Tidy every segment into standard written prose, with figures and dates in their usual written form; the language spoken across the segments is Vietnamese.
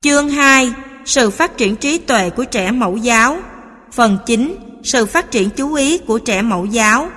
Chương 2. Sự phát triển trí tuệ của trẻ mẫu giáo. Phần 9. Sự phát triển chú ý của trẻ mẫu giáo.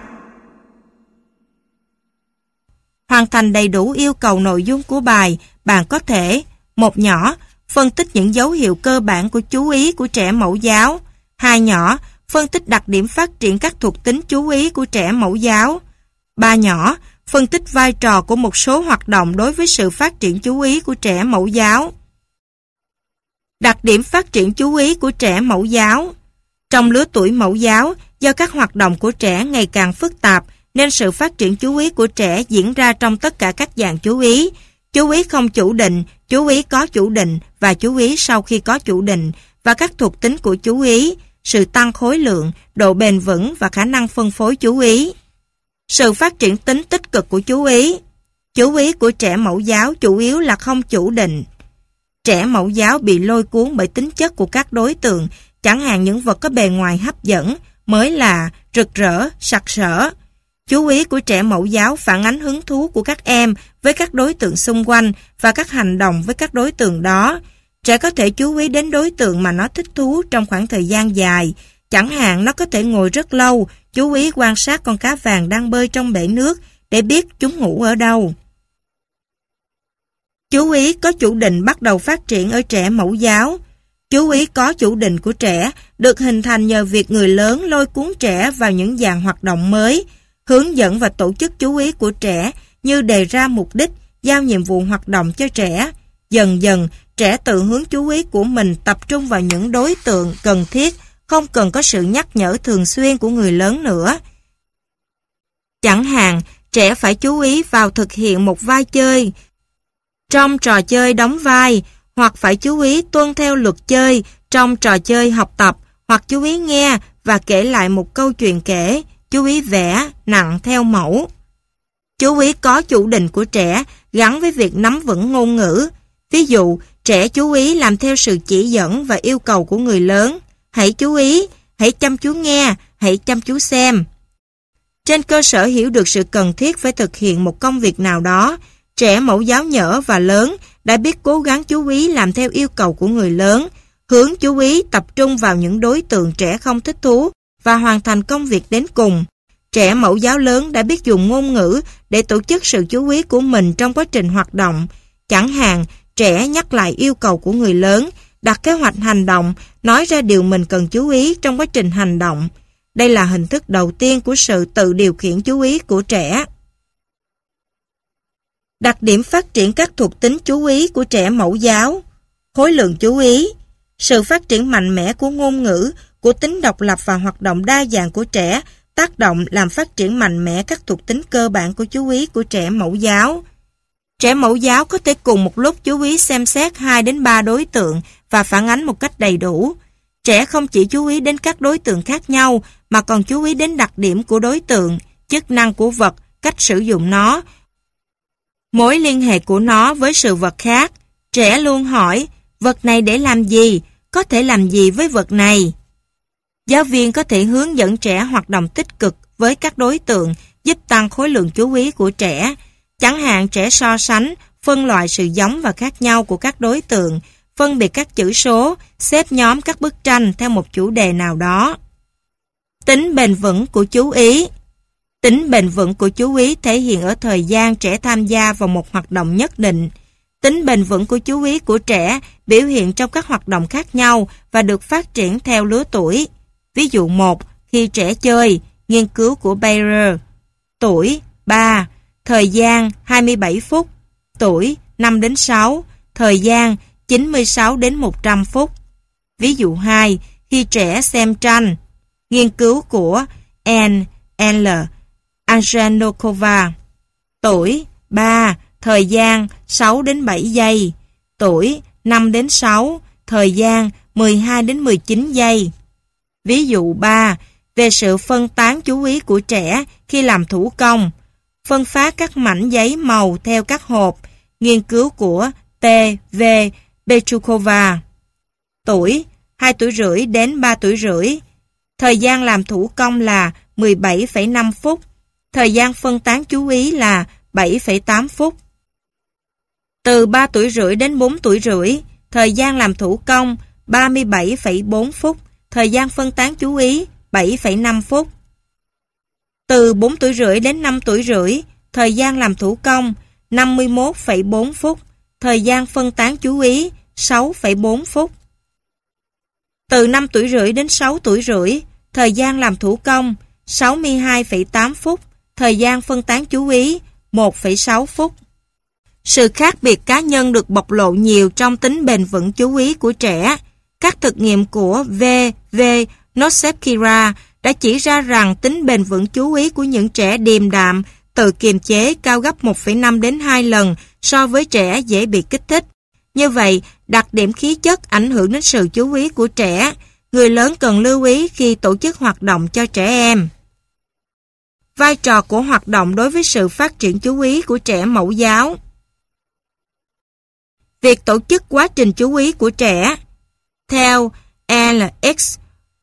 Hoàn thành đầy đủ yêu cầu nội dung của bài, bạn có thể: một nhỏ, phân tích những dấu hiệu cơ bản của chú ý của trẻ mẫu giáo. Hai nhỏ, phân tích đặc điểm phát triển các thuộc tính chú ý của trẻ mẫu giáo. Ba nhỏ, phân tích vai trò của một số hoạt động đối với sự phát triển chú ý của trẻ mẫu giáo. Đặc điểm phát triển chú ý của trẻ mẫu giáo. Trong lứa tuổi mẫu giáo, do các hoạt động của trẻ ngày càng phức tạp, nên sự phát triển chú ý của trẻ diễn ra trong tất cả các dạng chú ý không chủ định, chú ý có chủ định và chú ý sau khi có chủ định, và các thuộc tính của chú ý, sự tăng khối lượng, độ bền vững và khả năng phân phối chú ý. Sự phát triển tính tích cực của chú ý. Chú ý của trẻ mẫu giáo chủ yếu là không chủ định. Trẻ mẫu giáo bị lôi cuốn bởi tính chất của các đối tượng, chẳng hạn những vật có bề ngoài hấp dẫn, mới lạ, rực rỡ, sặc sỡ. Chú ý của trẻ mẫu giáo phản ánh hứng thú của các em với các đối tượng xung quanh và các hành động với các đối tượng đó. Trẻ có thể chú ý đến đối tượng mà nó thích thú trong khoảng thời gian dài. Chẳng hạn nó có thể ngồi rất lâu, chú ý quan sát con cá vàng đang bơi trong bể nước để biết chúng ngủ ở đâu. Chú ý có chủ định bắt đầu phát triển ở trẻ mẫu giáo. Chú ý có chủ định của trẻ được hình thành nhờ việc người lớn lôi cuốn trẻ vào những dạng hoạt động mới, hướng dẫn và tổ chức chú ý của trẻ như đề ra mục đích, giao nhiệm vụ hoạt động cho trẻ. Dần dần, trẻ tự hướng chú ý của mình tập trung vào những đối tượng cần thiết, không cần có sự nhắc nhở thường xuyên của người lớn nữa. Chẳng hạn, trẻ phải chú ý vào thực hiện một vai chơi trong trò chơi đóng vai, hoặc phải chú ý tuân theo luật chơi trong trò chơi học tập, hoặc chú ý nghe và kể lại một câu chuyện kể, chú ý vẽ, nặng theo mẫu. Chú ý có chủ định của trẻ gắn với việc nắm vững ngôn ngữ. Ví dụ, trẻ chú ý làm theo sự chỉ dẫn và yêu cầu của người lớn. Hãy chú ý, hãy chăm chú nghe, hãy chăm chú xem. Trên cơ sở hiểu được sự cần thiết phải thực hiện một công việc nào đó, trẻ mẫu giáo nhỏ và lớn đã biết cố gắng chú ý làm theo yêu cầu của người lớn, hướng chú ý tập trung vào những đối tượng trẻ không thích thú và hoàn thành công việc đến cùng. Trẻ mẫu giáo lớn đã biết dùng ngôn ngữ để tổ chức sự chú ý của mình trong quá trình hoạt động. Chẳng hạn, trẻ nhắc lại yêu cầu của người lớn, đặt kế hoạch hành động, nói ra điều mình cần chú ý trong quá trình hành động. Đây là hình thức đầu tiên của sự tự điều khiển chú ý của trẻ. Đặc điểm phát triển các thuộc tính chú ý của trẻ mẫu giáo. Khối lượng chú ý. Sự phát triển mạnh mẽ của ngôn ngữ, của tính độc lập và hoạt động đa dạng của trẻ tác động làm phát triển mạnh mẽ các thuộc tính cơ bản của chú ý của trẻ mẫu giáo. Trẻ mẫu giáo có thể cùng một lúc chú ý xem xét 2 đến 3 đối tượng và phản ánh một cách đầy đủ. Trẻ không chỉ chú ý đến các đối tượng khác nhau mà còn chú ý đến đặc điểm của đối tượng, chức năng của vật, cách sử dụng nó, mối liên hệ của nó với sự vật khác. Trẻ luôn hỏi, vật này để làm gì? Có thể làm gì với vật này? Giáo viên có thể hướng dẫn trẻ hoạt động tích cực với các đối tượng, giúp tăng khối lượng chú ý của trẻ. Chẳng hạn trẻ so sánh, phân loại sự giống và khác nhau của các đối tượng, phân biệt các chữ số, xếp nhóm các bức tranh theo một chủ đề nào đó. Tính bền vững của chú ý. Tính bền vững của chú ý thể hiện ở thời gian trẻ tham gia vào một hoạt động nhất định. Tính bền vững của chú ý của trẻ biểu hiện trong các hoạt động khác nhau và được phát triển theo lứa tuổi. Ví dụ 1, khi trẻ chơi, nghiên cứu của Bayer. Tuổi 3, thời gian 27 phút. Tuổi 5 đến 6, thời gian 96 đến 100 phút. Ví dụ 2, khi trẻ xem tranh. Nghiên cứu của N.L. Anjanokova. Tuổi 3, thời gian 6 đến 7 giây. Tuổi 5 đến 6, thời gian 12 đến 19 giây. Ví dụ 3, về sự phân tán chú ý của trẻ khi làm thủ công. Phân phát các mảnh giấy màu theo các hộp. Nghiên cứu của T.V. Bechukova. Tuổi 2 tuổi rưỡi đến 3 tuổi rưỡi. Thời gian làm thủ công là 17,5 phút. Thời gian phân tán chú ý là 7,8 phút. Từ 3 tuổi rưỡi đến 4 tuổi rưỡi, thời gian làm thủ công 37,4 phút, thời gian phân tán chú ý 7,5 phút. Từ 4 tuổi rưỡi đến 5 tuổi rưỡi, thời gian làm thủ công 51,4 phút, thời gian phân tán chú ý 6,4 phút. Từ 5 tuổi rưỡi đến 6 tuổi rưỡi, thời gian làm thủ công 62,8 phút, thời gian phân tán chú ý 1,6 phút. Sự khác biệt cá nhân được bộc lộ nhiều trong tính bền vững chú ý của trẻ. Các thực nghiệm của V.V. Nosepkira đã chỉ ra rằng tính bền vững chú ý của những trẻ điềm đạm, tự kiềm chế cao gấp 1,5 đến 2 lần so với trẻ dễ bị kích thích. Như vậy, đặc điểm khí chất ảnh hưởng đến sự chú ý của trẻ. Người lớn cần lưu ý khi tổ chức hoạt động cho trẻ em. Vai trò của hoạt động đối với sự phát triển chú ý của trẻ mẫu giáo. Việc tổ chức quá trình chú ý của trẻ. Theo L.X.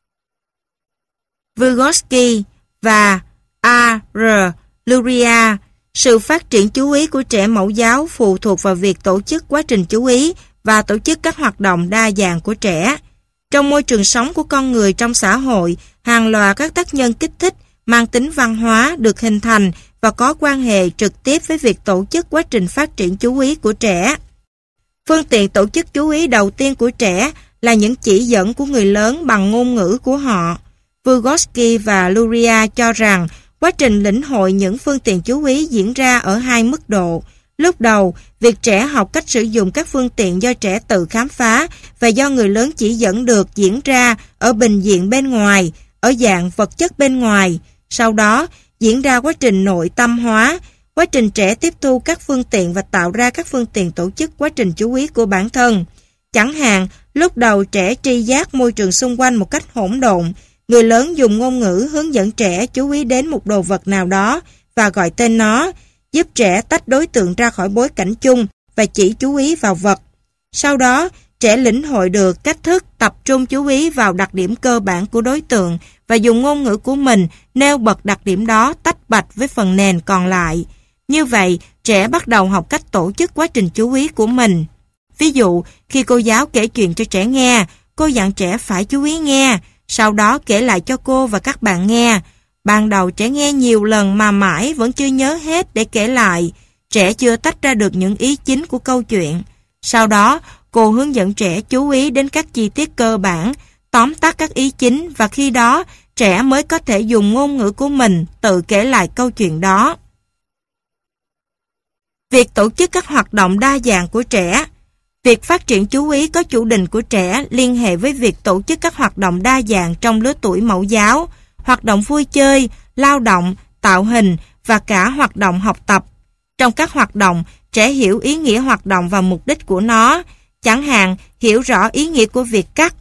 Vygotsky và A.R. Luria, sự phát triển chú ý của trẻ mẫu giáo phụ thuộc vào việc tổ chức quá trình chú ý và tổ chức các hoạt động đa dạng của trẻ. Trong môi trường sống của con người trong xã hội, hàng loạt các tác nhân kích thích mang tính văn hóa được hình thành và có quan hệ trực tiếp với việc tổ chức quá trình phát triển chú ý của trẻ. Phương tiện tổ chức chú ý đầu tiên của trẻ là những chỉ dẫn của người lớn bằng ngôn ngữ của họ. Vygotsky và Luria cho rằng quá trình lĩnh hội những phương tiện chú ý diễn ra ở hai mức độ. Lúc đầu, việc trẻ học cách sử dụng các phương tiện do trẻ tự khám phá và do người lớn chỉ dẫn được diễn ra ở bình diện bên ngoài, ở dạng vật chất bên ngoài. Sau đó, diễn ra quá trình nội tâm hóa, quá trình trẻ tiếp thu các phương tiện và tạo ra các phương tiện tổ chức quá trình chú ý của bản thân. Chẳng hạn, lúc đầu trẻ tri giác môi trường xung quanh một cách hỗn độn, người lớn dùng ngôn ngữ hướng dẫn trẻ chú ý đến một đồ vật nào đó và gọi tên nó, giúp trẻ tách đối tượng ra khỏi bối cảnh chung và chỉ chú ý vào vật. Sau đó, trẻ lĩnh hội được cách thức tập trung chú ý vào đặc điểm cơ bản của đối tượng và dùng ngôn ngữ của mình nêu bật đặc điểm đó tách bạch với phần nền còn lại. Như vậy, trẻ bắt đầu học cách tổ chức quá trình chú ý của mình. Ví dụ, khi cô giáo kể chuyện cho trẻ nghe, cô dặn trẻ phải chú ý nghe, sau đó kể lại cho cô và các bạn nghe. Ban đầu trẻ nghe nhiều lần mà mãi vẫn chưa nhớ hết để kể lại. Trẻ chưa tách ra được những ý chính của câu chuyện. Sau đó, cô hướng dẫn trẻ chú ý đến các chi tiết cơ bản, tóm tắt các ý chính và khi đó, trẻ mới có thể dùng ngôn ngữ của mình tự kể lại câu chuyện đó. Việc tổ chức các hoạt động đa dạng của trẻ. Việc phát triển chú ý có chủ định của trẻ liên hệ với việc tổ chức các hoạt động đa dạng trong lứa tuổi mẫu giáo, hoạt động vui chơi, lao động, tạo hình và cả hoạt động học tập. Trong các hoạt động, trẻ hiểu ý nghĩa hoạt động và mục đích của nó, chẳng hạn hiểu rõ ý nghĩa của việc cắt,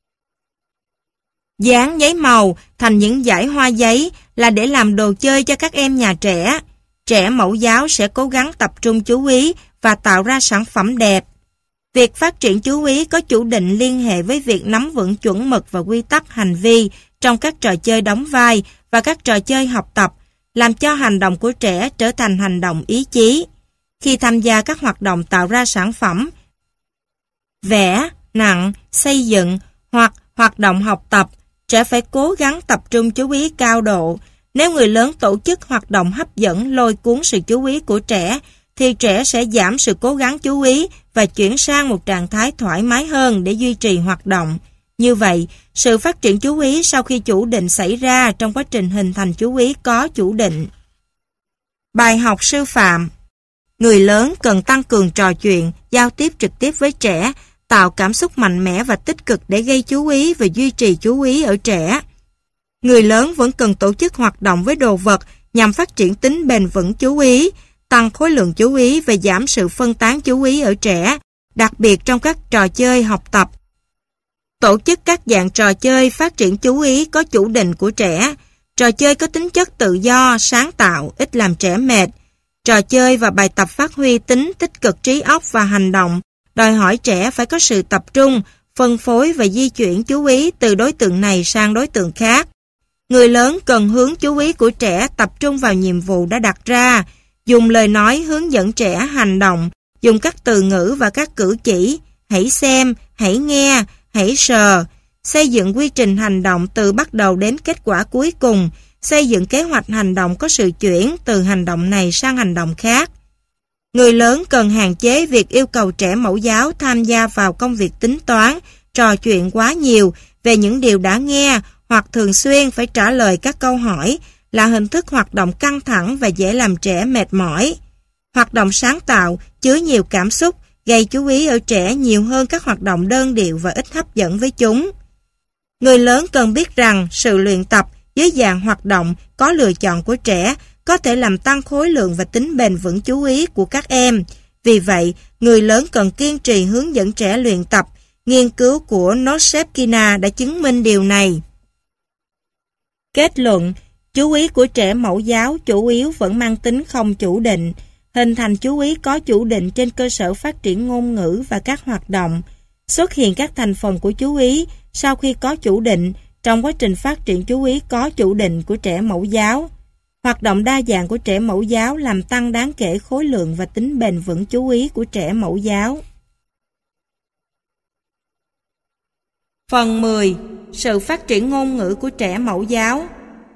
dán giấy màu thành những dải hoa giấy là để làm đồ chơi cho các em nhà trẻ. Trẻ mẫu giáo sẽ cố gắng tập trung chú ý và tạo ra sản phẩm đẹp. Việc phát triển chú ý có chủ định liên hệ với việc nắm vững chuẩn mực và quy tắc hành vi trong các trò chơi đóng vai và các trò chơi học tập, làm cho hành động của trẻ trở thành hành động ý chí. Khi tham gia các hoạt động tạo ra sản phẩm, vẽ, nặng, xây dựng hoặc hoạt động học tập, trẻ phải cố gắng tập trung chú ý cao độ. Nếu người lớn tổ chức hoạt động hấp dẫn lôi cuốn sự chú ý của trẻ, thì trẻ sẽ giảm sự cố gắng chú ý và chuyển sang một trạng thái thoải mái hơn để duy trì hoạt động. Như vậy, sự phát triển chú ý sau khi chủ định xảy ra trong quá trình hình thành chú ý có chủ định. Bài học sư phạm. Người lớn cần tăng cường trò chuyện, giao tiếp trực tiếp với trẻ, tạo cảm xúc mạnh mẽ và tích cực để gây chú ý và duy trì chú ý ở trẻ. Người lớn vẫn cần tổ chức hoạt động với đồ vật nhằm phát triển tính bền vững chú ý, tăng khối lượng chú ý và giảm sự phân tán chú ý ở trẻ, đặc biệt trong các trò chơi học tập. Tổ chức các dạng trò chơi phát triển chú ý có chủ định của trẻ. Trò chơi có tính chất tự do, sáng tạo, ít làm trẻ mệt. Trò chơi và bài tập phát huy tính tích cực trí óc và hành động, đòi hỏi trẻ phải có sự tập trung, phân phối và di chuyển chú ý từ đối tượng này sang đối tượng khác. Người lớn cần hướng chú ý của trẻ tập trung vào nhiệm vụ đã đặt ra, dùng lời nói hướng dẫn trẻ hành động, dùng các từ ngữ và các cử chỉ, hãy xem, hãy nghe, hãy sờ. Xây dựng quy trình hành động từ bắt đầu đến kết quả cuối cùng. Xây dựng kế hoạch hành động có sự chuyển từ hành động này sang hành động khác. Người lớn cần hạn chế việc yêu cầu trẻ mẫu giáo tham gia vào công việc tính toán, trò chuyện quá nhiều về những điều đã nghe hoặc thường xuyên phải trả lời các câu hỏi, là hình thức hoạt động căng thẳng và dễ làm trẻ mệt mỏi. Hoạt động sáng tạo, chứa nhiều cảm xúc, gây chú ý ở trẻ nhiều hơn các hoạt động đơn điệu và ít hấp dẫn với chúng. Người lớn cần biết rằng sự luyện tập dưới dạng hoạt động có lựa chọn của trẻ có thể làm tăng khối lượng và tính bền vững chú ý của các em. Vì vậy, người lớn cần kiên trì hướng dẫn trẻ luyện tập. Nghiên cứu của Noshevkina đã chứng minh điều này. Kết luận, chú ý của trẻ mẫu giáo chủ yếu vẫn mang tính không chủ định. Hình thành chú ý có chủ định trên cơ sở phát triển ngôn ngữ và các hoạt động. Xuất hiện các thành phần của chú ý sau khi có chủ định trong quá trình phát triển chú ý có chủ định của trẻ mẫu giáo. Hoạt động đa dạng của trẻ mẫu giáo làm tăng đáng kể khối lượng và tính bền vững chú ý của trẻ mẫu giáo. Phần 10. Sự phát triển ngôn ngữ của trẻ mẫu giáo.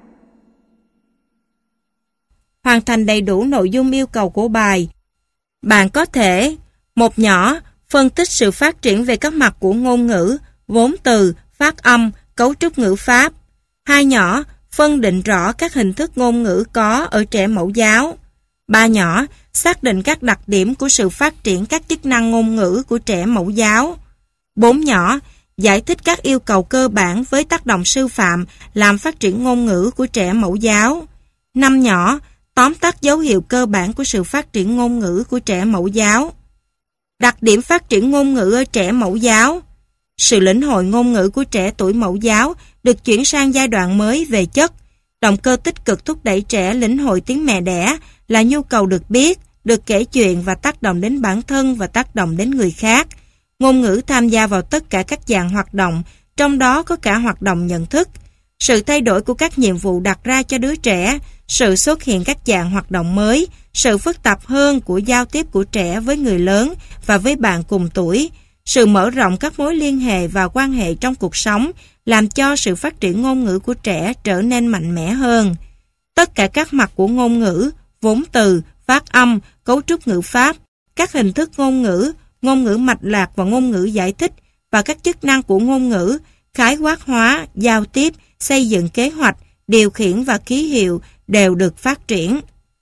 Hoàn thành đầy đủ nội dung yêu cầu của bài. Bạn có thể: một nhỏ, phân tích sự phát triển về các mặt của ngôn ngữ, vốn từ, phát âm, cấu trúc ngữ pháp. 2 nhỏ, phân định rõ các hình thức ngôn ngữ có ở trẻ mẫu giáo. 3 nhỏ, xác định các đặc điểm của sự phát triển các chức năng ngôn ngữ của trẻ mẫu giáo. 4 nhỏ, giải thích các yêu cầu cơ bản với tác động sư phạm làm phát triển ngôn ngữ của trẻ mẫu giáo. 5 nhỏ, tóm tắt dấu hiệu cơ bản của sự phát triển ngôn ngữ của trẻ mẫu giáo. Đặc điểm phát triển ngôn ngữ ở trẻ mẫu giáo. Sự lĩnh hội ngôn ngữ của trẻ tuổi mẫu giáo được chuyển sang giai đoạn mới về chất. Động cơ tích cực thúc đẩy trẻ lĩnh hội tiếng mẹ đẻ là nhu cầu được biết, được kể chuyện và tác động đến bản thân và tác động đến người khác. Ngôn ngữ tham gia vào tất cả các dạng hoạt động, trong đó có cả hoạt động nhận thức. Sự thay đổi của các nhiệm vụ đặt ra cho đứa trẻ, sự xuất hiện các dạng hoạt động mới, sự phức tạp hơn của giao tiếp của trẻ với người lớn và với bạn cùng tuổi, sự mở rộng các mối liên hệ và quan hệ trong cuộc sống làm cho sự phát triển ngôn ngữ của trẻ trở nên mạnh mẽ hơn. Tất cả các mặt của ngôn ngữ, vốn từ, phát âm, cấu trúc ngữ pháp, các hình thức ngôn ngữ mạch lạc và ngôn ngữ giải thích và các chức năng của ngôn ngữ, khái quát hóa, giao tiếp, xây dựng kế hoạch, điều khiển và ký hiệu đều được phát triển.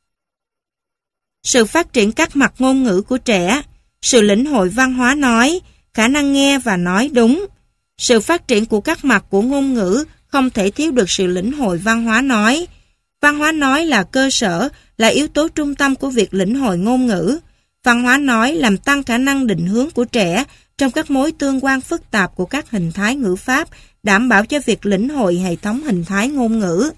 Sự phát triển các mặt ngôn ngữ của trẻ, sự lĩnh hội văn hóa nói, khả năng nghe và nói đúng. Sự phát triển của các mặt của ngôn ngữ không thể thiếu được sự lĩnh hội văn hóa nói. Văn hóa nói là cơ sở, là yếu tố trung tâm của việc lĩnh hội ngôn ngữ. Văn hóa nói làm tăng khả năng định hướng của trẻ trong các mối tương quan phức tạp của các hình thái ngữ pháp, đảm bảo cho việc lĩnh hội hệ thống hình thái ngôn ngữ.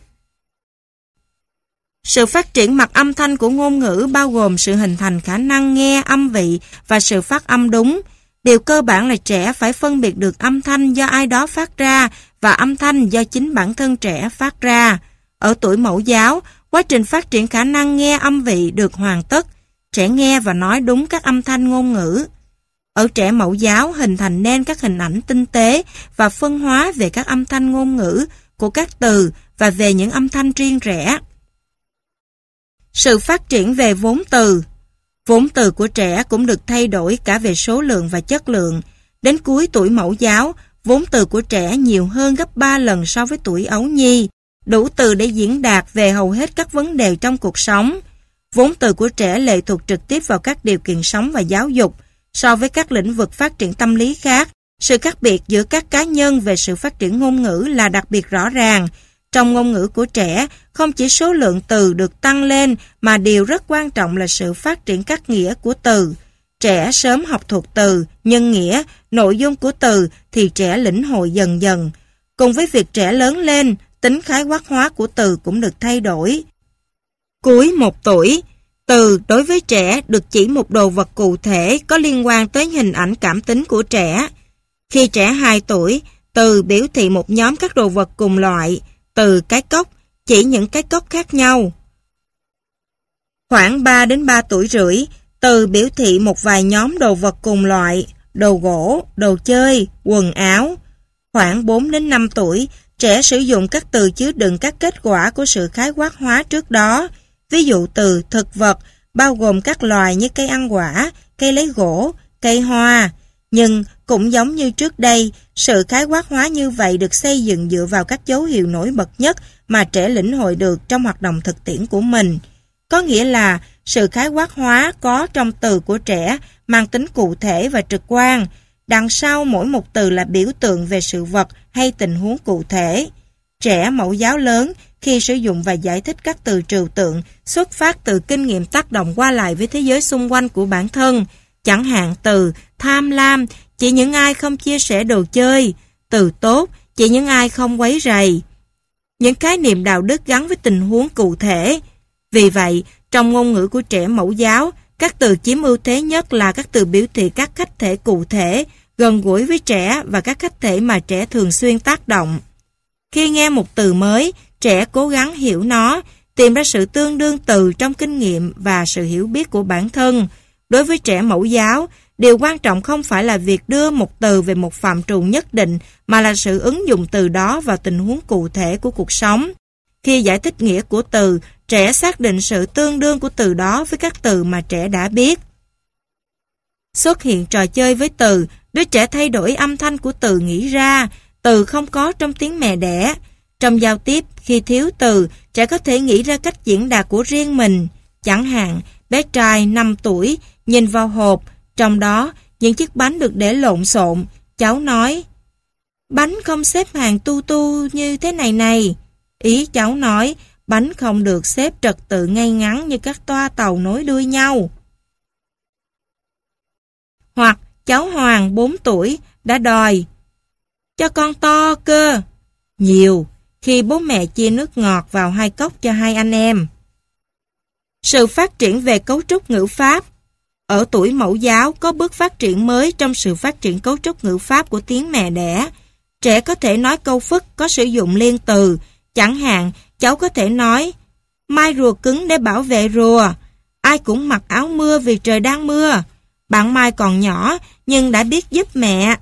Sự phát triển mặt âm thanh của ngôn ngữ bao gồm sự hình thành khả năng nghe âm vị và sự phát âm đúng. Điều cơ bản là trẻ phải phân biệt được âm thanh do ai đó phát ra và âm thanh do chính bản thân trẻ phát ra. Ở tuổi mẫu giáo, quá trình phát triển khả năng nghe âm vị được hoàn tất. Trẻ nghe và nói đúng các âm thanh ngôn ngữ. Ở trẻ mẫu giáo hình thành nên các hình ảnh tinh tế và phân hóa về các âm thanh ngôn ngữ của các từ và về những âm thanh riêng rẽ. Sự phát triển về vốn từ. Vốn từ của trẻ cũng được thay đổi cả về số lượng và chất lượng. Đến cuối tuổi mẫu giáo, vốn từ của trẻ nhiều hơn gấp 3 lần so với tuổi ấu nhi, đủ từ để diễn đạt về hầu hết các vấn đề trong cuộc sống. Vốn từ của trẻ lệ thuộc trực tiếp vào các điều kiện sống và giáo dục. So với các lĩnh vực phát triển tâm lý khác, sự khác biệt giữa các cá nhân về sự phát triển ngôn ngữ là đặc biệt rõ ràng. Trong ngôn ngữ của trẻ, không chỉ số lượng từ được tăng lên mà điều rất quan trọng là sự phát triển các nghĩa của từ. Trẻ sớm học thuộc từ, nhân nghĩa, nội dung của từ thì trẻ lĩnh hội dần dần. Cùng với việc trẻ lớn lên, tính khái quát hóa của từ cũng được thay đổi. Cuối 1 tuổi, từ đối với trẻ được chỉ một đồ vật cụ thể có liên quan tới hình ảnh cảm tính của trẻ. Khi trẻ 2 tuổi, từ biểu thị một nhóm các đồ vật cùng loại, từ cái cốc chỉ những cái cốc khác nhau. Khoảng 3 đến 3 tuổi rưỡi, từ biểu thị một vài nhóm đồ vật cùng loại, đồ gỗ, đồ chơi, quần áo. Khoảng 4 đến 5 tuổi, trẻ sử dụng các từ chứa đựng các kết quả của sự khái quát hóa trước đó. Ví dụ từ thực vật, bao gồm các loài như cây ăn quả, cây lấy gỗ, cây hoa. Nhưng cũng giống như trước đây, sự khái quát hóa như vậy được xây dựng dựa vào các dấu hiệu nổi bật nhất mà trẻ lĩnh hội được trong hoạt động thực tiễn của mình. Có nghĩa là sự khái quát hóa có trong từ của trẻ mang tính cụ thể và trực quan. Đằng sau mỗi một từ là biểu tượng về sự vật hay tình huống cụ thể. Trẻ mẫu giáo lớn khi sử dụng và giải thích các từ trừu tượng xuất phát từ kinh nghiệm tác động qua lại với thế giới xung quanh của bản thân. Chẳng hạn từ tham lam chỉ những ai không chia sẻ đồ chơi, từ tốt chỉ những ai không quấy rầy. Những khái niệm đạo đức gắn với tình huống cụ thể. Vì vậy, trong ngôn ngữ của trẻ mẫu giáo, các từ chiếm ưu thế nhất là các từ biểu thị các khách thể cụ thể, gần gũi với trẻ và các khách thể mà trẻ thường xuyên tác động. Khi nghe một từ mới, trẻ cố gắng hiểu nó, tìm ra sự tương đương từ trong kinh nghiệm và sự hiểu biết của bản thân. Đối với trẻ mẫu giáo, điều quan trọng không phải là việc đưa một từ về một phạm trù nhất định, mà là sự ứng dụng từ đó vào tình huống cụ thể của cuộc sống. Khi giải thích nghĩa của từ, trẻ xác định sự tương đương của từ đó với các từ mà trẻ đã biết. Xuất hiện trò chơi với từ, đứa trẻ thay đổi âm thanh của từ nghĩ ra, từ không có trong tiếng mẹ đẻ. Trong giao tiếp, khi thiếu từ, trẻ có thể nghĩ ra cách diễn đạt của riêng mình. Chẳng hạn, bé trai 5 tuổi nhìn vào hộp, trong đó những chiếc bánh được để lộn xộn. Cháu nói, bánh không xếp hàng tu tu như thế này này. Ý cháu nói, bánh không được xếp trật tự ngay ngắn như các toa tàu nối đuôi nhau. Hoặc cháu Hoàng 4 tuổi đã đòi, cho con to cơ. Nhiều, khi bố mẹ chia nước ngọt vào 2 cốc cho 2 anh em. Sự phát triển về cấu trúc ngữ pháp. Ở tuổi mẫu giáo có bước phát triển mới trong sự phát triển cấu trúc ngữ pháp của tiếng mẹ đẻ. Trẻ có thể nói câu phức có sử dụng liên từ. Chẳng hạn, cháu có thể nói, mai rùa cứng để bảo vệ rùa. Ai cũng mặc áo mưa vì trời đang mưa. Bạn Mai còn nhỏ nhưng đã biết giúp mẹ.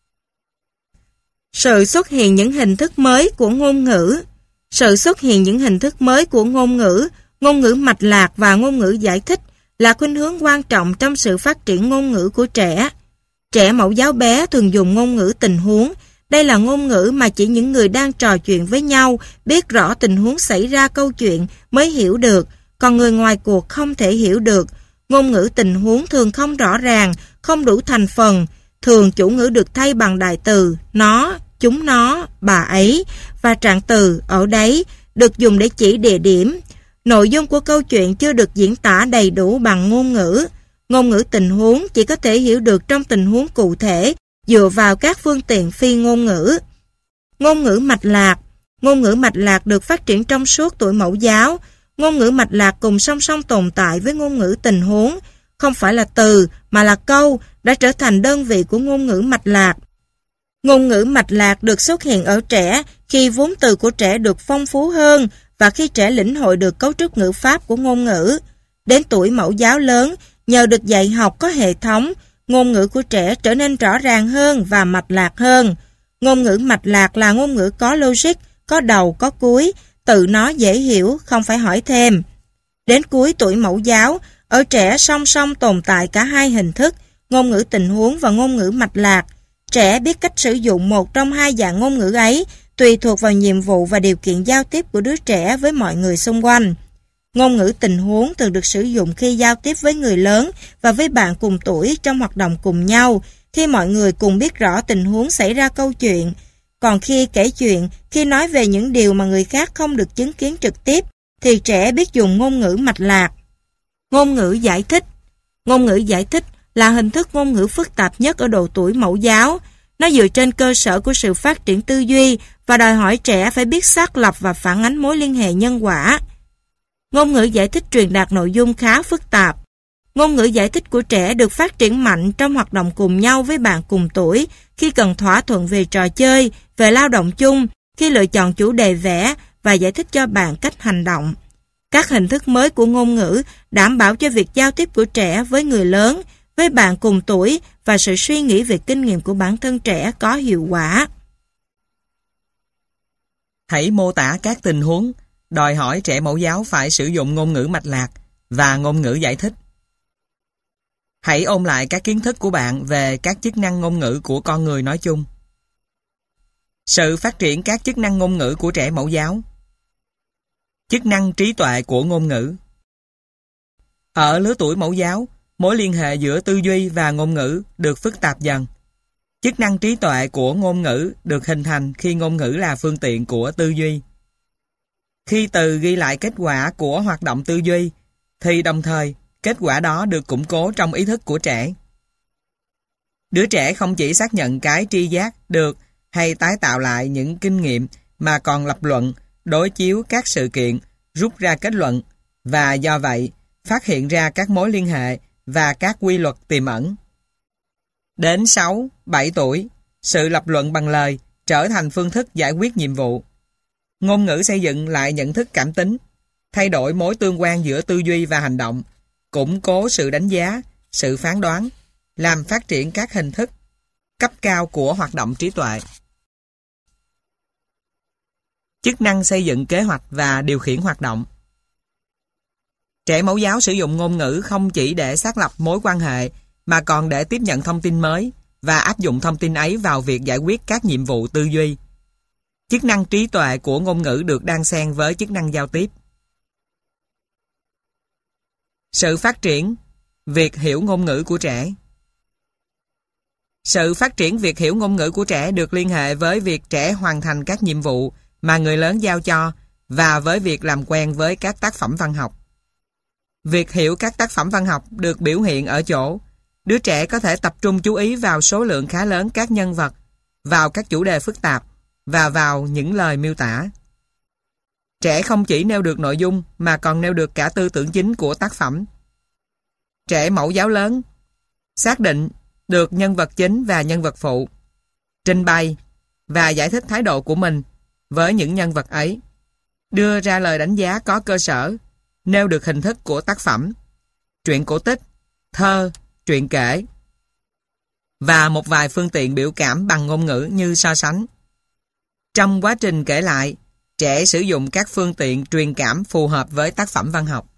Sự xuất hiện những hình thức mới của ngôn ngữ. Sự xuất hiện những hình thức mới của ngôn ngữ mạch lạc và ngôn ngữ giải thích là khuynh hướng quan trọng trong sự phát triển ngôn ngữ của trẻ. Trẻ mẫu giáo bé thường dùng ngôn ngữ tình huống. Đây là ngôn ngữ mà chỉ những người đang trò chuyện với nhau, biết rõ tình huống xảy ra câu chuyện mới hiểu được, còn người ngoài cuộc không thể hiểu được. Ngôn ngữ tình huống thường không rõ ràng, không đủ thành phần. Thường chủ ngữ được thay bằng đại từ nó, chúng nó, bà ấy và trạng từ ở đấy được dùng để chỉ địa điểm. Nội dung của câu chuyện chưa được diễn tả đầy đủ bằng ngôn ngữ. Ngôn ngữ tình huống chỉ có thể hiểu được trong tình huống cụ thể dựa vào các phương tiện phi ngôn ngữ. Ngôn ngữ mạch lạc. Ngôn ngữ mạch lạc được phát triển trong suốt tuổi mẫu giáo. Ngôn ngữ mạch lạc cùng song song tồn tại với ngôn ngữ tình huống. Không phải là từ mà là câu đã trở thành đơn vị của ngôn ngữ mạch lạc. Ngôn ngữ mạch lạc được xuất hiện ở trẻ khi vốn từ của trẻ được phong phú hơn và khi trẻ lĩnh hội được cấu trúc ngữ pháp của ngôn ngữ. Đến tuổi mẫu giáo lớn, nhờ được dạy học có hệ thống, ngôn ngữ của trẻ trở nên rõ ràng hơn và mạch lạc hơn. Ngôn ngữ mạch lạc là ngôn ngữ có logic, có đầu, có cuối, tự nó dễ hiểu, không phải hỏi thêm. Đến cuối tuổi mẫu giáo, ở trẻ song song tồn tại cả hai hình thức, ngôn ngữ tình huống và ngôn ngữ mạch lạc. Trẻ biết cách sử dụng một trong hai dạng ngôn ngữ ấy, tùy thuộc vào nhiệm vụ và điều kiện giao tiếp của đứa trẻ với mọi người xung quanh. Ngôn ngữ tình huống thường được sử dụng khi giao tiếp với người lớn và với bạn cùng tuổi trong hoạt động cùng nhau, khi mọi người cùng biết rõ tình huống xảy ra câu chuyện. Còn khi kể chuyện, khi nói về những điều mà người khác không được chứng kiến trực tiếp, thì trẻ biết dùng ngôn ngữ mạch lạc. Ngôn ngữ giải thích. Ngôn ngữ giải thích là hình thức ngôn ngữ phức tạp nhất ở độ tuổi mẫu giáo. Nó dựa trên cơ sở của sự phát triển tư duy và đòi hỏi trẻ phải biết xác lập và phản ánh mối liên hệ nhân quả. Ngôn ngữ giải thích truyền đạt nội dung khá phức tạp. Ngôn ngữ giải thích của trẻ được phát triển mạnh trong hoạt động cùng nhau với bạn cùng tuổi, khi cần thỏa thuận về trò chơi, về lao động chung, khi lựa chọn chủ đề vẽ và giải thích cho bạn cách hành động. Các hình thức mới của ngôn ngữ đảm bảo cho việc giao tiếp của trẻ với người lớn, với bạn cùng tuổi và sự suy nghĩ về kinh nghiệm của bản thân trẻ có hiệu quả. Hãy mô tả các tình huống đòi hỏi trẻ mẫu giáo phải sử dụng ngôn ngữ mạch lạc và ngôn ngữ giải thích. Hãy ôn lại các kiến thức của bạn về các chức năng ngôn ngữ của con người nói chung. Sự phát triển các chức năng ngôn ngữ của trẻ mẫu giáo. Chức năng trí tuệ của ngôn ngữ. Ở lứa tuổi mẫu giáo, mối liên hệ giữa tư duy và ngôn ngữ được phức tạp dần. Chức năng trí tuệ của ngôn ngữ được hình thành khi ngôn ngữ là phương tiện của tư duy. Khi từ ghi lại kết quả của hoạt động tư duy, thì đồng thời kết quả đó được củng cố trong ý thức của trẻ. Đứa trẻ không chỉ xác nhận cái tri giác được hay tái tạo lại những kinh nghiệm mà còn lập luận, đối chiếu các sự kiện, rút ra kết luận và do vậy phát hiện ra các mối liên hệ và các quy luật tiềm ẩn. Đến 6, 7 tuổi, sự lập luận bằng lời trở thành phương thức giải quyết nhiệm vụ. Ngôn ngữ xây dựng lại nhận thức cảm tính, thay đổi mối tương quan giữa tư duy và hành động, củng cố sự đánh giá, sự phán đoán, làm phát triển các hình thức cấp cao của hoạt động trí tuệ. Chức năng xây dựng kế hoạch và điều khiển hoạt động. Trẻ mẫu giáo sử dụng ngôn ngữ không chỉ để xác lập mối quan hệ mà còn để tiếp nhận thông tin mới và áp dụng thông tin ấy vào việc giải quyết các nhiệm vụ tư duy. Chức năng trí tuệ của ngôn ngữ được đan xen với chức năng giao tiếp. Sự phát triển, việc hiểu ngôn ngữ của trẻ. Sự phát triển việc hiểu ngôn ngữ của trẻ được liên hệ với việc trẻ hoàn thành các nhiệm vụ mà người lớn giao cho và với việc làm quen với các tác phẩm văn học. Việc hiểu các tác phẩm văn học được biểu hiện ở chỗ đứa trẻ có thể tập trung chú ý vào số lượng khá lớn các nhân vật, vào các chủ đề phức tạp và vào những lời miêu tả. Trẻ không chỉ nêu được nội dung mà còn nêu được cả tư tưởng chính của tác phẩm. Trẻ mẫu giáo lớn xác định được nhân vật chính và nhân vật phụ, trình bày và giải thích thái độ của mình với những nhân vật ấy, đưa ra lời đánh giá có cơ sở, nêu được hình thức của tác phẩm, truyện cổ tích, thơ, truyện kể và một vài phương tiện biểu cảm bằng ngôn ngữ như so sánh. Trong quá trình kể lại, trẻ sử dụng các phương tiện truyền cảm phù hợp với tác phẩm văn học.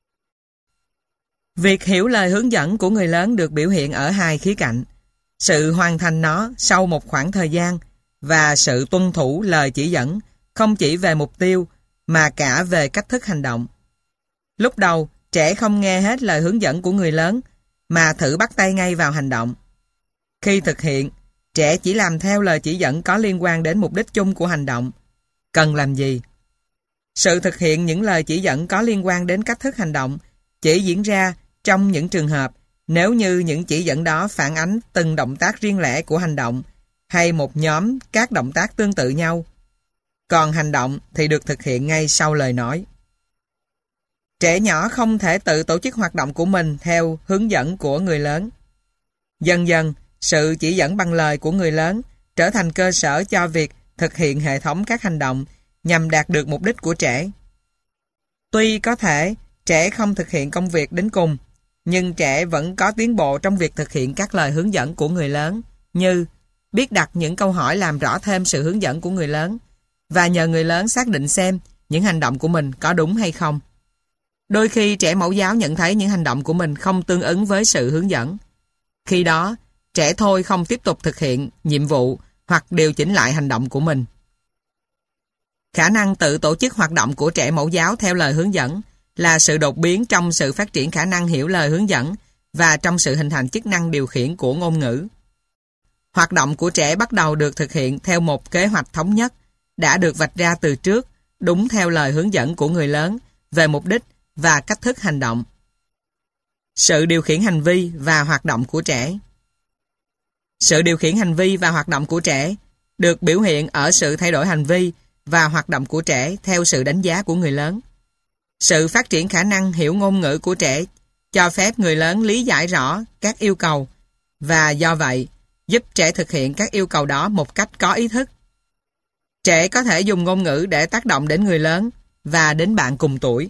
Việc hiểu lời hướng dẫn của người lớn được biểu hiện ở hai khía cạnh: sự hoàn thành nó sau một khoảng thời gian và sự tuân thủ lời chỉ dẫn không chỉ về mục tiêu mà cả về cách thức hành động. Lúc đầu, trẻ không nghe hết lời hướng dẫn của người lớn mà thử bắt tay ngay vào hành động. Khi thực hiện, trẻ chỉ làm theo lời chỉ dẫn có liên quan đến mục đích chung của hành động. Cần làm gì? Sự thực hiện những lời chỉ dẫn có liên quan đến cách thức hành động chỉ diễn ra trong những trường hợp nếu như những chỉ dẫn đó phản ánh từng động tác riêng lẻ của hành động hay một nhóm các động tác tương tự nhau. Còn hành động thì được thực hiện ngay sau lời nói. Trẻ nhỏ không thể tự tổ chức hoạt động của mình theo hướng dẫn của người lớn. Dần dần, sự chỉ dẫn bằng lời của người lớn trở thành cơ sở cho việc thực hiện hệ thống các hành động nhằm đạt được mục đích của trẻ. Tuy có thể trẻ không thực hiện công việc đến cùng, nhưng trẻ vẫn có tiến bộ trong việc thực hiện các lời hướng dẫn của người lớn, như biết đặt những câu hỏi làm rõ thêm sự hướng dẫn của người lớn và nhờ người lớn xác định xem những hành động của mình có đúng hay không. Đôi khi trẻ mẫu giáo nhận thấy những hành động của mình không tương ứng với sự hướng dẫn. Khi đó, trẻ thôi không tiếp tục thực hiện nhiệm vụ hoặc điều chỉnh lại hành động của mình. Khả năng tự tổ chức hoạt động của trẻ mẫu giáo theo lời hướng dẫn là sự đột biến trong sự phát triển khả năng hiểu lời hướng dẫn và trong sự hình thành chức năng điều khiển của ngôn ngữ. Hoạt động của trẻ bắt đầu được thực hiện theo một kế hoạch thống nhất, đã được vạch ra từ trước, đúng theo lời hướng dẫn của người lớn về mục đích và cách thức hành động. Sự điều khiển hành vi và hoạt động của trẻ. Sự điều khiển hành vi và hoạt động của trẻ được biểu hiện ở sự thay đổi hành vi và hoạt động của trẻ theo sự đánh giá của người lớn. Sự phát triển khả năng hiểu ngôn ngữ của trẻ cho phép người lớn lý giải rõ các yêu cầu và do vậy giúp trẻ thực hiện các yêu cầu đó một cách có ý thức. Trẻ có thể dùng ngôn ngữ để tác động đến người lớn và đến bạn cùng tuổi.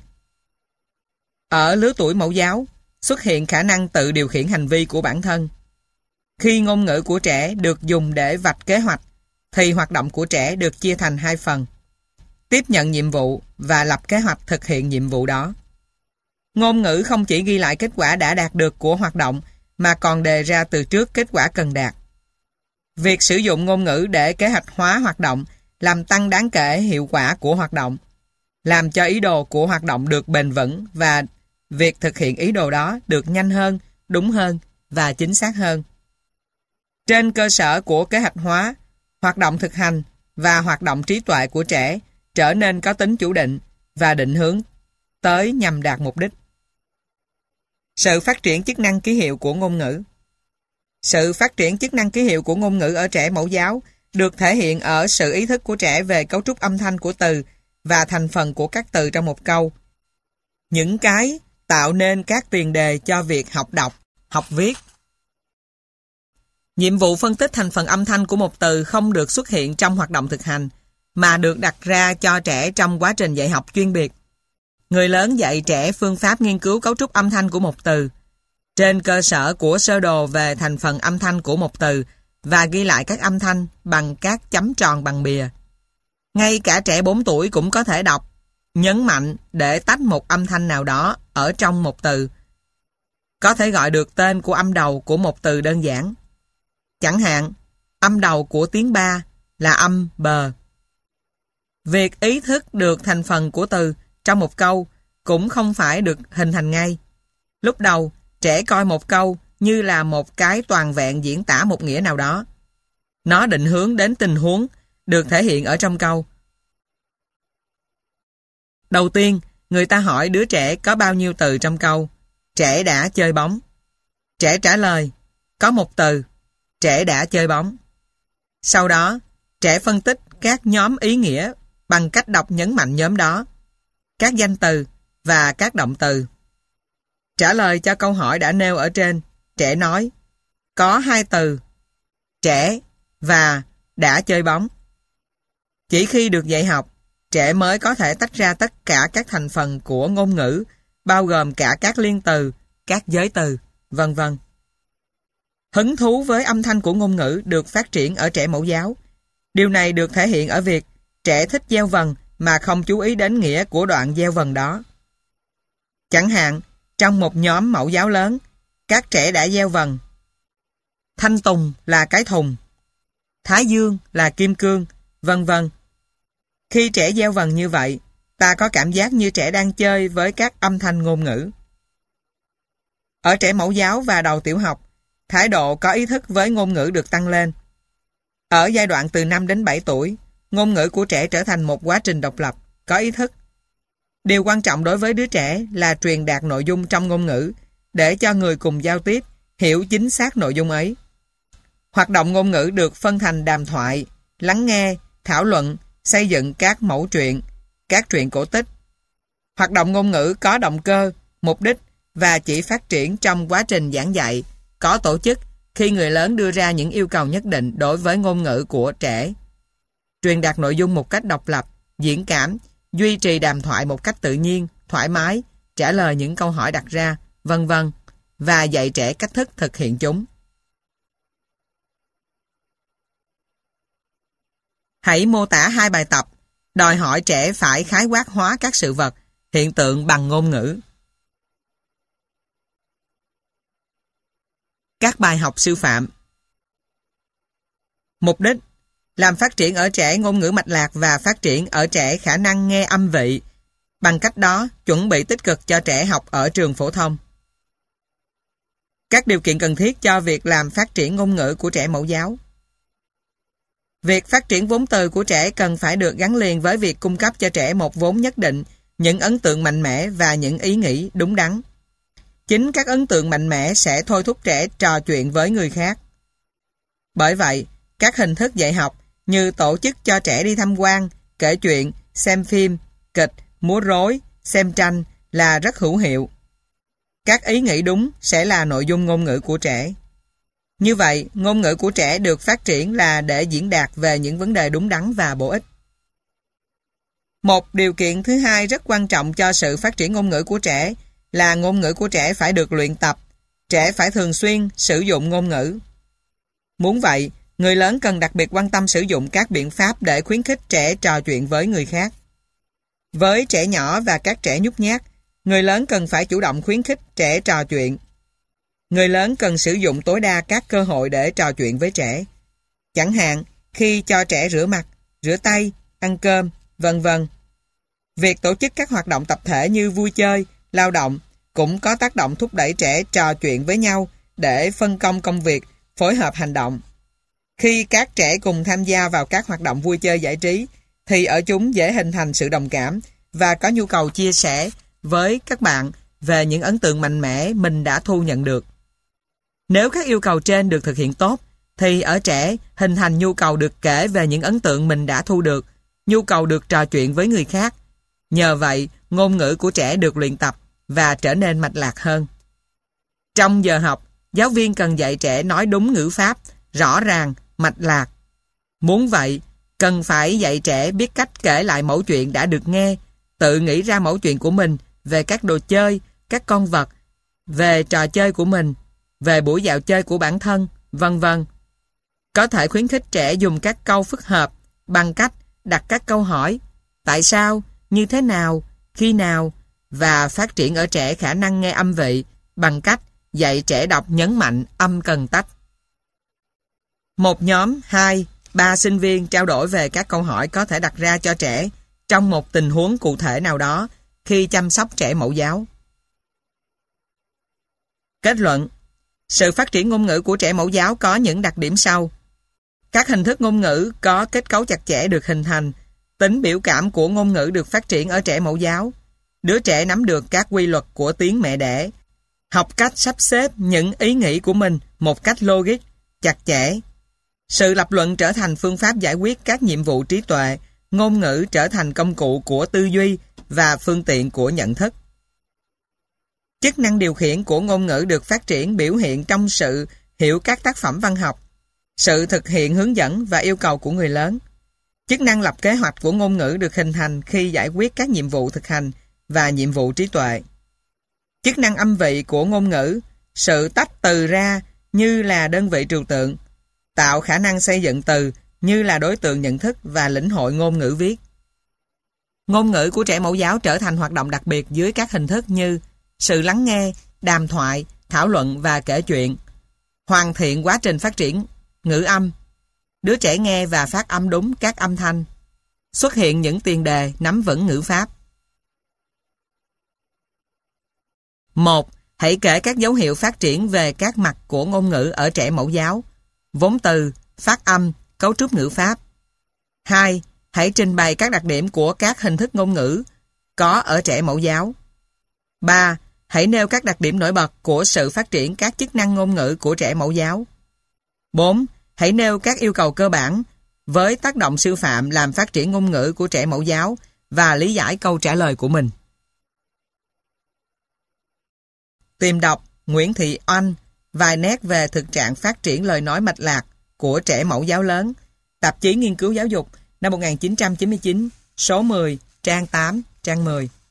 Ở lứa tuổi mẫu giáo, xuất hiện khả năng tự điều khiển hành vi của bản thân. Khi ngôn ngữ của trẻ được dùng để vạch kế hoạch, thì hoạt động của trẻ được chia thành hai phần: tiếp nhận nhiệm vụ và lập kế hoạch thực hiện nhiệm vụ đó. Ngôn ngữ không chỉ ghi lại kết quả đã đạt được của hoạt động, mà còn đề ra từ trước kết quả cần đạt. Việc sử dụng ngôn ngữ để kế hoạch hóa hoạt động làm tăng đáng kể hiệu quả của hoạt động, làm cho ý đồ của hoạt động được bền vững và việc thực hiện ý đồ đó được nhanh hơn, đúng hơn và chính xác hơn. Trên cơ sở của kế hoạch hóa, hoạt động thực hành và hoạt động trí tuệ của trẻ trở nên có tính chủ định và định hướng tới nhằm đạt mục đích. Sự phát triển chức năng ký hiệu của ngôn ngữ. Sự phát triển chức năng ký hiệu của ngôn ngữ ở trẻ mẫu giáo được thể hiện ở sự ý thức của trẻ về cấu trúc âm thanh của từ và thành phần của các từ trong một câu. Những cái tạo nên các tiền đề cho việc học đọc, học viết. Nhiệm vụ phân tích thành phần âm thanh của một từ không được xuất hiện trong hoạt động thực hành, mà được đặt ra cho trẻ trong quá trình dạy học chuyên biệt. Người lớn dạy trẻ phương pháp nghiên cứu cấu trúc âm thanh của một từ, trên cơ sở của sơ đồ về thành phần âm thanh của một từ và ghi lại các âm thanh bằng các chấm tròn bằng bìa. Ngay cả trẻ 4 tuổi cũng có thể đọc, nhấn mạnh để tách một âm thanh nào đó ở trong một từ. Có thể gọi được tên của âm đầu của một từ đơn giản. Chẳng hạn, âm đầu của tiếng ba là âm bờ. Việc ý thức được thành phần của từ trong một câu cũng không phải được hình thành ngay. Lúc đầu, trẻ coi một câu như là một cái toàn vẹn diễn tả một nghĩa nào đó. Nó định hướng đến tình huống được thể hiện ở trong câu. Đầu tiên, người ta hỏi đứa trẻ có bao nhiêu từ trong câu. Trẻ đã chơi bóng. Trẻ trả lời, có một từ. Trẻ đã chơi bóng. Sau đó, trẻ phân tích các nhóm ý nghĩa bằng cách đọc nhấn mạnh nhóm đó, các danh từ và các động từ. Trả lời cho câu hỏi đã nêu ở trên, trẻ nói, có 2 từ, trẻ và đã chơi bóng. Chỉ khi được dạy học, trẻ mới có thể tách ra tất cả các thành phần của ngôn ngữ, bao gồm cả các liên từ, các giới từ, vân vân. Hứng thú với âm thanh của ngôn ngữ được phát triển ở trẻ mẫu giáo. Điều này được thể hiện ở việc trẻ thích gieo vần mà không chú ý đến nghĩa của đoạn gieo vần đó. Chẳng hạn, trong một nhóm mẫu giáo lớn, các trẻ đã gieo vần. Thanh tùng là cái thùng, thái dương là kim cương, vân vân. Khi trẻ gieo vần như vậy, ta có cảm giác như trẻ đang chơi với các âm thanh ngôn ngữ. Ở trẻ mẫu giáo và đầu tiểu học, thái độ có ý thức với ngôn ngữ được tăng lên. Ở giai đoạn từ 5 đến 7 tuổi, ngôn ngữ của trẻ trở thành một quá trình độc lập, có ý thức. Điều quan trọng đối với đứa trẻ là truyền đạt nội dung trong ngôn ngữ để cho người cùng giao tiếp hiểu chính xác nội dung ấy. Hoạt động ngôn ngữ được phân thành đàm thoại, lắng nghe, thảo luận, xây dựng các mẫu truyện, các truyện cổ tích. Hoạt động ngôn ngữ có động cơ, mục đích và chỉ phát triển trong quá trình giảng dạy, có tổ chức khi người lớn đưa ra những yêu cầu nhất định đối với ngôn ngữ của trẻ. Truyền đạt nội dung một cách độc lập, diễn cảm, duy trì đàm thoại một cách tự nhiên, thoải mái, trả lời những câu hỏi đặt ra, vân vân, và dạy trẻ cách thức thực hiện chúng. Hãy mô tả 2 bài tập, đòi hỏi trẻ phải khái quát hóa các sự vật, hiện tượng bằng ngôn ngữ. Các bài học sư phạm. Mục đích: làm phát triển ở trẻ ngôn ngữ mạch lạc và phát triển ở trẻ khả năng nghe âm vị. Bằng cách đó, chuẩn bị tích cực cho trẻ học ở trường phổ thông. Các điều kiện cần thiết cho việc làm phát triển ngôn ngữ của trẻ mẫu giáo. Việc phát triển vốn từ của trẻ cần phải được gắn liền với việc cung cấp cho trẻ một vốn nhất định, những ấn tượng mạnh mẽ và những ý nghĩ đúng đắn. Chính các ấn tượng mạnh mẽ sẽ thôi thúc trẻ trò chuyện với người khác. Bởi vậy, các hình thức dạy học như tổ chức cho trẻ đi tham quan, kể chuyện, xem phim, kịch, múa rối, xem tranh là rất hữu hiệu. Các ý nghĩ đúng sẽ là nội dung ngôn ngữ của trẻ. Như vậy, ngôn ngữ của trẻ được phát triển là để diễn đạt về những vấn đề đúng đắn và bổ ích. Một điều kiện thứ hai rất quan trọng cho sự phát triển ngôn ngữ của trẻ là ngôn ngữ của trẻ phải được luyện tập. Trẻ phải thường xuyên sử dụng ngôn ngữ. Muốn vậy, người lớn cần đặc biệt quan tâm sử dụng các biện pháp để khuyến khích trẻ trò chuyện với người khác. Với trẻ nhỏ và các trẻ nhút nhát, người lớn cần phải chủ động khuyến khích trẻ trò chuyện. Người lớn cần sử dụng tối đa các cơ hội để trò chuyện với trẻ. Chẳng hạn, khi cho trẻ rửa mặt, rửa tay, ăn cơm, vân vân. Việc tổ chức các hoạt động tập thể như vui chơi, lao động cũng có tác động thúc đẩy trẻ trò chuyện với nhau để phân công công việc, phối hợp hành động. Khi các trẻ cùng tham gia vào các hoạt động vui chơi giải trí, thì ở chúng dễ hình thành sự đồng cảm và có nhu cầu chia sẻ với các bạn về những ấn tượng mạnh mẽ mình đã thu nhận được. Nếu các yêu cầu trên được thực hiện tốt, thì ở trẻ hình thành nhu cầu được kể về những ấn tượng mình đã thu được, nhu cầu được trò chuyện với người khác. Nhờ vậy, ngôn ngữ của trẻ được luyện tập và trở nên mạch lạc hơn. Trong giờ học, giáo viên cần dạy trẻ nói đúng ngữ pháp, rõ ràng, mạch lạc. Muốn vậy, cần phải dạy trẻ biết cách kể lại mẩu chuyện đã được nghe, tự nghĩ ra mẩu chuyện của mình về các đồ chơi, các con vật, về trò chơi của mình, về buổi dạo chơi của bản thân, vân vân. Có thể khuyến khích trẻ dùng các câu phức hợp bằng cách đặt các câu hỏi tại sao, như thế nào, khi nào và phát triển ở trẻ khả năng nghe âm vị bằng cách dạy trẻ đọc nhấn mạnh âm cần tách. Một nhóm 2, 3 sinh viên trao đổi về các câu hỏi có thể đặt ra cho trẻ trong một tình huống cụ thể nào đó khi chăm sóc trẻ mẫu giáo. Kết luận: sự phát triển ngôn ngữ của trẻ mẫu giáo có những đặc điểm sau. Các hình thức ngôn ngữ có kết cấu chặt chẽ được hình thành, tính biểu cảm của ngôn ngữ được phát triển ở trẻ mẫu giáo. Đứa trẻ nắm được các quy luật của tiếng mẹ đẻ, học cách sắp xếp những ý nghĩ của mình một cách logic, chặt chẽ. Sự lập luận trở thành phương pháp giải quyết các nhiệm vụ trí tuệ, ngôn ngữ trở thành công cụ của tư duy và phương tiện của nhận thức. Chức năng điều khiển của ngôn ngữ được phát triển biểu hiện trong sự hiểu các tác phẩm văn học, sự thực hiện hướng dẫn và yêu cầu của người lớn. Chức năng lập kế hoạch của ngôn ngữ được hình thành khi giải quyết các nhiệm vụ thực hành và nhiệm vụ trí tuệ. Chức năng âm vị của ngôn ngữ, sự tách từ ra như là đơn vị trừu tượng, tạo khả năng xây dựng từ như là đối tượng nhận thức và lĩnh hội ngôn ngữ viết. Ngôn ngữ của trẻ mẫu giáo trở thành hoạt động đặc biệt dưới các hình thức như sự lắng nghe, đàm thoại, thảo luận và kể chuyện. Hoàn thiện quá trình phát triển ngữ âm. Đứa trẻ nghe và phát âm đúng các âm thanh. Xuất hiện những tiền đề nắm vững ngữ pháp. 1. Hãy kể các dấu hiệu phát triển về các mặt của ngôn ngữ ở trẻ mẫu giáo: vốn từ, phát âm, cấu trúc ngữ pháp. 2. Hãy trình bày các đặc điểm của các hình thức ngôn ngữ có ở trẻ mẫu giáo. 3. Hãy nêu các đặc điểm nổi bật của sự phát triển các chức năng ngôn ngữ của trẻ mẫu giáo. 4. Hãy nêu các yêu cầu cơ bản với tác động sư phạm làm phát triển ngôn ngữ của trẻ mẫu giáo và lý giải câu trả lời của mình. Tìm đọc Nguyễn Thị Oanh, vài nét về thực trạng phát triển lời nói mạch lạc của trẻ mẫu giáo lớn, Tạp chí Nghiên cứu Giáo dục, năm 1999, số 10, trang 8, trang 10.